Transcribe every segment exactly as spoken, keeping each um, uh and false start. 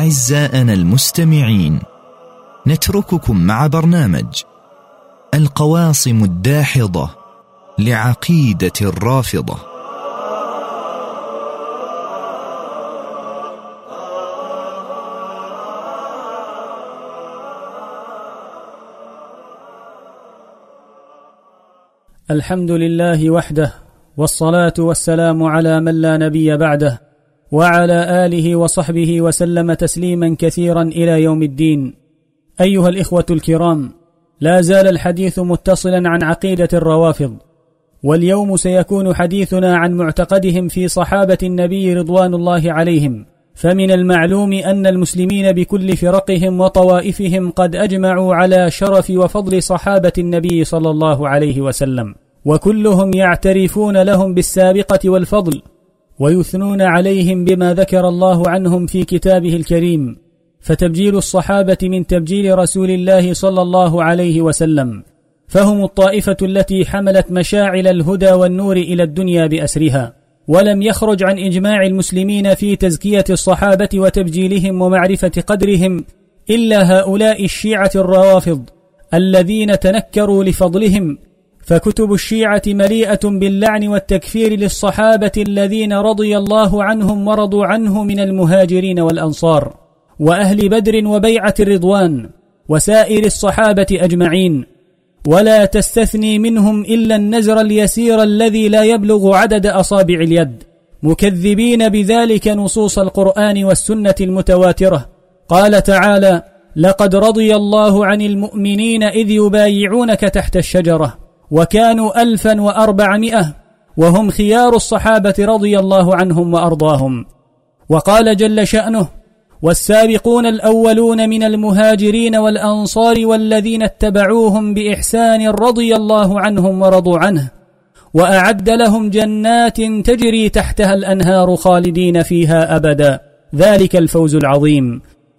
أعزائنا المستمعين، نترككم مع برنامج القواصم الداحضة لعقيدة الرافضة. الحمد لله وحده، والصلاة والسلام على من لا نبي بعده، وعلى آله وصحبه وسلم تسليما كثيرا إلى يوم الدين. أيها الإخوة الكرام، لا زال الحديث متصلا عن عقيدة الروافض، واليوم سيكون حديثنا عن معتقدهم في صحابة النبي رضوان الله عليهم. فمن المعلوم أن المسلمين بكل فرقهم وطوائفهم قد أجمعوا على شرف وفضل صحابة النبي صلى الله عليه وسلم، وكلهم يعترفون لهم بالسابقة والفضل، ويثنون عليهم بما ذكر الله عنهم في كتابه الكريم، فتبجيل الصحابة من تبجيل رسول الله صلى الله عليه وسلم، فهم الطائفة التي حملت مشاعل الهدى والنور إلى الدنيا بأسرها. ولم يخرج عن إجماع المسلمين في تزكية الصحابة وتبجيلهم ومعرفة قدرهم إلا هؤلاء الشيعة الروافض الذين تنكروا لفضلهم، فكتب الشيعة مليئة باللعن والتكفير للصحابة الذين رضي الله عنهم ورضوا عنه من المهاجرين والأنصار وأهل بدر وبيعة الرضوان وسائر الصحابة أجمعين، ولا تستثني منهم إلا النزر اليسير الذي لا يبلغ عدد أصابع اليد، مكذبين بذلك نصوص القرآن والسنة المتواترة. قال تعالى: لقد رضي الله عن المؤمنين إذ يبايعونك تحت الشجرة وكانوا ألفا وأربعمائة وهم خيار الصحابة رضي الله عنهم وأرضاهم. وقال جل شأنه: والسابقون الأولون من المهاجرين والأنصار والذين اتبعوهم بإحسان رضي الله عنهم ورضوا عنه وأعد لهم جنات تجري تحتها الأنهار خالدين فيها أبدا، ذلك الفوز العظيم.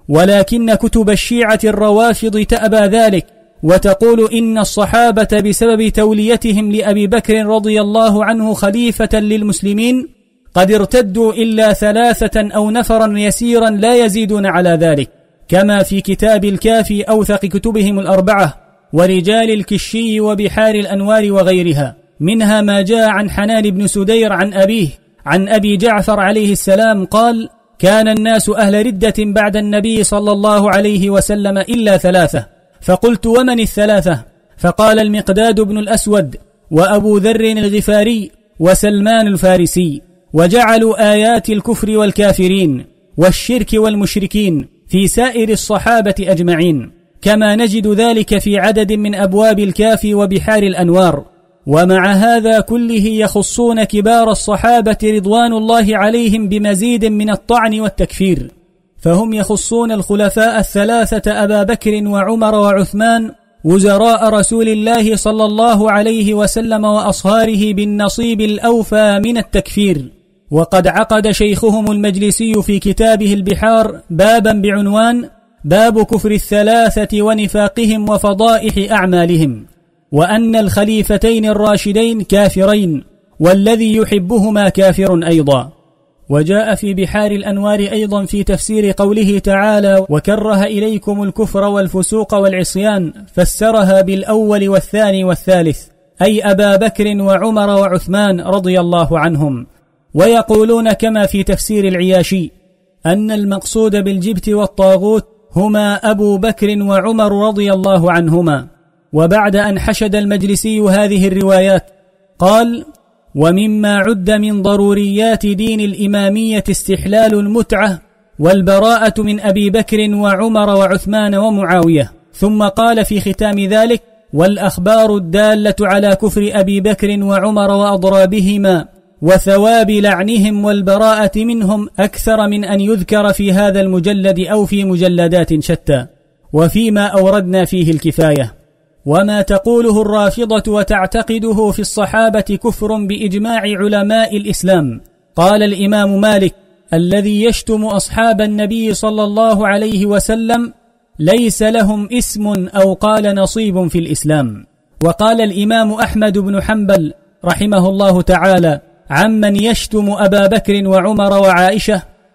ولكن كتب الشيعة الروافض تأبى ذلك، وتقول إن الصحابة بسبب توليتهم لأبي بكر رضي الله عنه خليفة للمسلمين قد ارتدوا إلا ثلاثة أو نفرا يسيرا لا يزيدون على ذلك، كما في كتاب الكافي أوثق كتبهم الأربعة ورجال الكشي وبحار الأنوار وغيرها، منها ما جاء عن حنان بن سدير عن أبيه عن أبي جعفر عليه السلام قال: كان الناس أهل ردة بعد النبي صلى الله عليه وسلم إلا ثلاثة، فقلت: ومن الثلاثة؟ فقال: المقداد بن الأسود وأبو ذر الغفاري وسلمان الفارسي، وجعلوا آيات الكفر والكافرين والشرك والمشركين في سائر الصحابة أجمعين، كما نجد ذلك في عدد من أبواب الكافي وبحار الأنوار. ومع هذا كله يخصون كبار الصحابة رضوان الله عليهم بمزيد من الطعن والتكفير، فهم يخصون الخلفاء الثلاثة أبا بكر وعمر وعثمان وزراء رسول الله صلى الله عليه وسلم وأصهاره بالنصيب الأوفى من التكفير. وقد عقد شيخهم المجلسي في كتابه البحار بابا بعنوان: باب كفر الثلاثة ونفاقهم وفضائح أعمالهم، وأن الخليفتين الراشدين كافرين، والذي يحبهما كافر أيضا. وجاء في بحار الأنوار أيضا في تفسير قوله تعالى: وكره إليكم الكفر والفسوق والعصيان، فسرها بالأول والثاني والثالث، أي أبا بكر وعمر وعثمان رضي الله عنهم. ويقولون كما في تفسير العياشي أن المقصود بالجبت والطاغوت هما أبو بكر وعمر رضي الله عنهما. وبعد أن حشد المجلسي هذه الروايات قال: ومما عد من ضروريات دين الإمامية استحلال المتعة والبراءة من أبي بكر وعمر وعثمان ومعاوية. ثم قال في ختام ذلك: والأخبار الدالة على كفر أبي بكر وعمر وأضرابهما وثواب لعنهم والبراءة منهم أكثر من أن يذكر في هذا المجلد أو في مجلدات شتى، وفيما أوردنا فيه الكفاية. وما تقوله الرافضة وتعتقده في الصحابة كفر بإجماع علماء الإسلام. قال الإمام مالك: الذي يشتم أصحاب النبي صلى الله عليه وسلم ليس لهم اسم أو قال نصيب في الإسلام. وقال الإمام أحمد بن حنبل رحمه الله تعالى عمن يشتم أبا بكر وعمر وعائشة: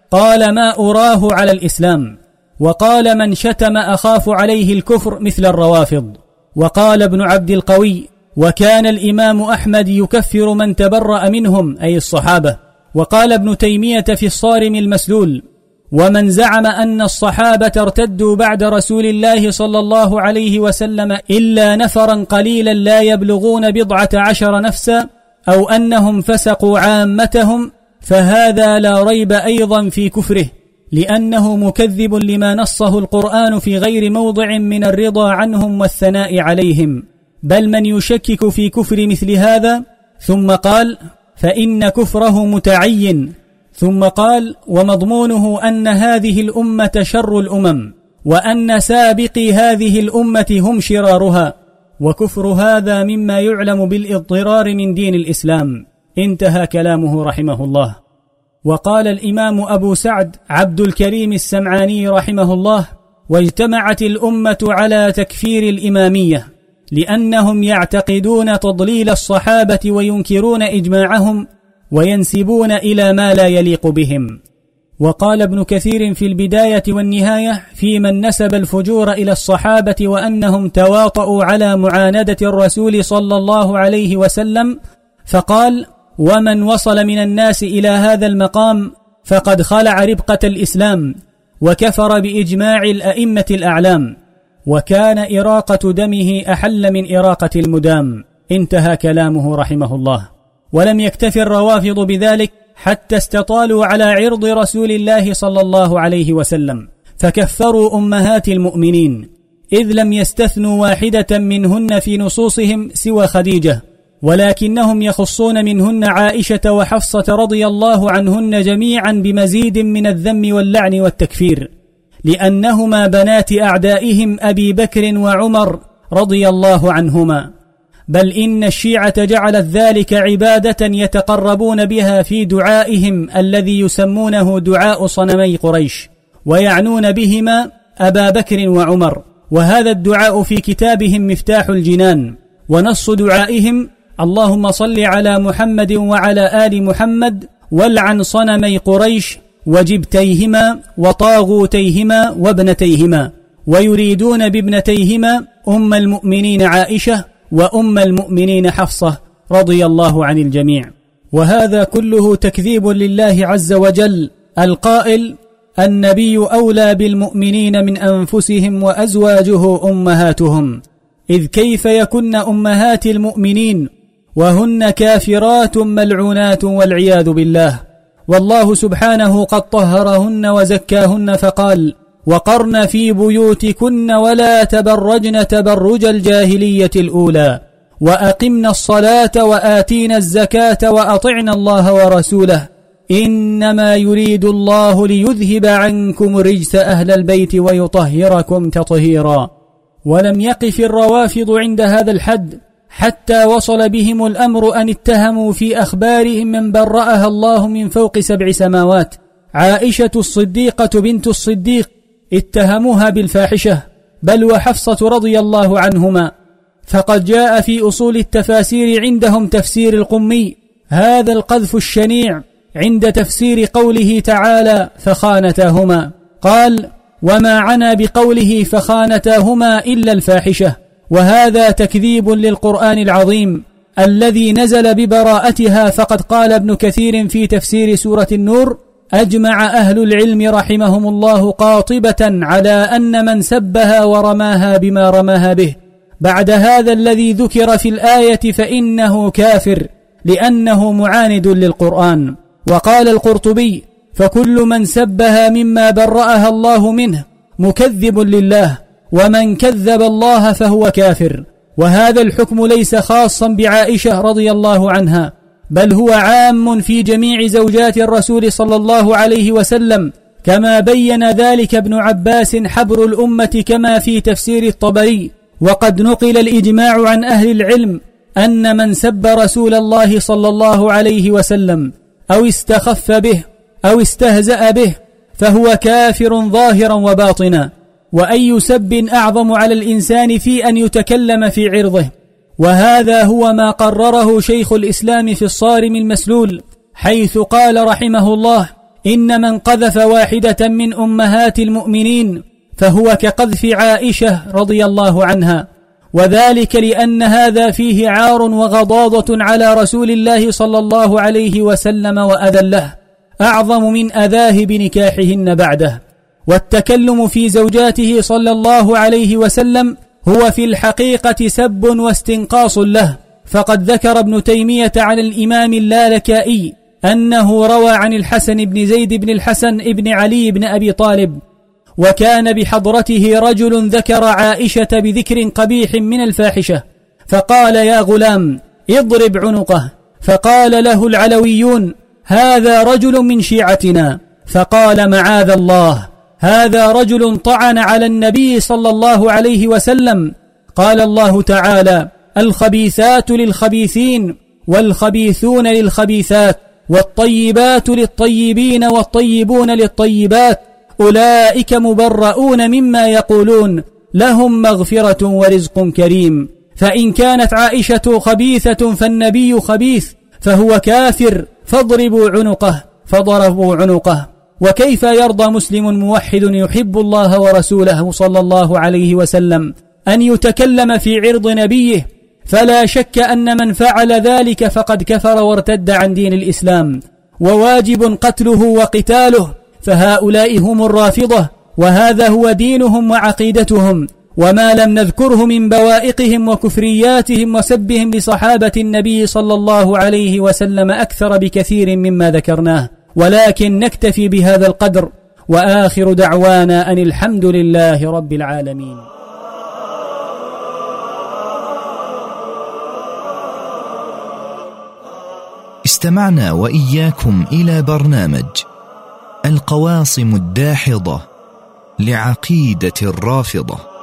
قال ما أراه على الإسلام. وقال من شتم أخاف عليه الكفر مثل الروافض. وقال ابن عبد القوي وكان الإمام أحمد يكفر من تبرأ منهم أي الصحابة. وقال ابن تيمية في الصارم المسلول ومن زعم أن الصحابة ارتدوا بعد رسول الله صلى الله عليه وسلم إلا نفرا قليلا لا يبلغون بضعة عشر نفسا أو أنهم فسقوا عامتهم فهذا لا ريب أيضا في كفره، لأنه مكذب لما نصه القرآن في غير موضع من الرضا عنهم والثناء عليهم، بل من يشكك في كفر مثل هذا. ثم قال فإن كفره متعين. ثم قال ومضمونه أن هذه الأمة شر الأمم وأن سابقي هذه الأمة هم شرارها، وكفر هذا مما يعلم بالاضطرار من دين الإسلام. انتهى كلامه رحمه الله. وقال الإمام أبو سعد عبد الكريم السمعاني رحمه الله واجتمعت الأمة على تكفير الإمامية لأنهم يعتقدون تضليل الصحابة وينكرون إجماعهم وينسبون إلى ما لا يليق بهم. وقال ابن كثير في البداية والنهاية في من نسب الفجور إلى الصحابة وأنهم تواطؤوا على معاندة الرسول صلى الله عليه وسلم، فقال ومن وصل من الناس إلى هذا المقام فقد خلع ربقة الإسلام وكفر بإجماع الأئمة الأعلام، وكان إراقة دمه أحل من إراقة المدام. انتهى كلامه رحمه الله. ولم يكتف الروافض بذلك حتى استطالوا على عرض رسول الله صلى الله عليه وسلم فكفروا أمهات المؤمنين، إذ لم يستثنوا واحدة منهن في نصوصهم سوى خديجة، ولكنهم يخصون منهن عائشة وحفصة رضي الله عنهن جميعا بمزيد من الذم واللعن والتكفير، لأنهما بنات أعدائهم أبي بكر وعمر رضي الله عنهما. بل إن الشيعة جعلت ذلك عبادة يتقربون بها في دعائهم الذي يسمونه دعاء صنمي قريش، ويعنون بهما أبا بكر وعمر، وهذا الدعاء في كتابهم مفتاح الجنان. ونص دعائهم اللهم صل على محمد وعلى آل محمد والعن صنمي قريش وجبتيهما وطاغوتيهما وابنتيهما، ويريدون بابنتيهما أم المؤمنين عائشة وأم المؤمنين حفصة رضي الله عن الجميع. وهذا كله تكذيب لله عز وجل القائل النبي أولى بالمؤمنين من أنفسهم وأزواجه أمهاتهم، إذ كيف يكن أمهات المؤمنين وهن كافرات ملعونات والعياذ بالله. والله سبحانه قد طهرهن وزكاهن فقال وقرن في بيوتكن ولا تبرجن تبرج الجاهلية الأولى وأقمنا الصلاة وآتينا الزكاة وأطعنا الله ورسوله إنما يريد الله ليذهب عنكم رجس أهل البيت ويطهركم تطهيرا. ولم يقف الروافض عند هذا الحد حتى وصل بهم الأمر أن اتهموا في أخبارهم من برأها الله من فوق سبع سماوات. عائشة الصديقة بنت الصديق اتهموها بالفاحشة، بل وحفصة رضي الله عنهما، فقد جاء في أصول التفاسير عندهم تفسير القمي هذا القذف الشنيع عند تفسير قوله تعالى فخانتاهما، قال وما عنا بقوله فخانتاهما إلا الفاحشة، وهذا تكذيب للقرآن العظيم الذي نزل ببراءتها. فقد قال ابن كثير في تفسير سورة النور أجمع أهل العلم رحمهم الله قاطبة على أن من سبها ورماها بما رماها به بعد هذا الذي ذكر في الآية فإنه كافر لأنه معاند للقرآن. وقال القرطبي فكل من سبها مما برأها الله منه مكذب لله، ومن كذب الله فهو كافر. وهذا الحكم ليس خاصا بعائشة رضي الله عنها، بل هو عام في جميع زوجات الرسول صلى الله عليه وسلم، كما بين ذلك ابن عباس حبر الأمة كما في تفسير الطبري. وقد نقل الإجماع عن أهل العلم أن من سب رسول الله صلى الله عليه وسلم أو استخف به أو استهزأ به فهو كافر ظاهرا وباطنا، وأي سب أعظم على الإنسان في أن يتكلم في عرضه. وهذا هو ما قرره شيخ الإسلام في الصارم المسلول، حيث قال رحمه الله إن من قذف واحدة من أمهات المؤمنين فهو كقذف عائشة رضي الله عنها، وذلك لأن هذا فيه عار وغضاضة على رسول الله صلى الله عليه وسلم وأذله أعظم من أذاه بنكاحهن بعده. والتكلم في زوجاته صلى الله عليه وسلم هو في الحقيقة سب واستنقاص له، فقد ذكر ابن تيمية عن الإمام اللالكائي أنه روى عن الحسن بن زيد بن الحسن بن علي بن أبي طالب: وكان بحضرته رجل ذكر عائشة بذكر قبيح من الفاحشة، فقال: يا غلام اضرب عنقه، فقال له العلويون: هذا رجل من شيعتنا، فقال: معاذ الله، هذا رجل طعن على النبي صلى الله عليه وسلم. قال الله تعالى: الخبيثات للخبيثين والخبيثون للخبيثات والطيبات للطيبين والطيبون للطيبات أولئك مبرؤون مما يقولون لهم مغفرة ورزق كريم. فإن كانت عائشة خبيثة فالنبي خبيث فهو كافر، فاضربوا عنقه، فضربوا عنقه. وكيف يرضى مسلم موحد يحب الله ورسوله صلى الله عليه وسلم أن يتكلم في عرض نبيه؟ فلا شك أن من فعل ذلك فقد كفر وارتد عن دين الإسلام، وواجب قتله وقتاله، فهؤلاء هم الرافضة، وهذا هو دينهم وعقيدتهم، وما لم نذكره من بوائقهم وكفرياتهم وسبهم لصحابة النبي صلى الله عليه وسلم أكثر بكثير مما ذكرناه، ولكن نكتفي بهذا القدر، وآخر دعوانا أن الحمد لله رب العالمين. استمعنا وإياكم إلى برنامج القواصم الداحضة لعقيدة الرافضة.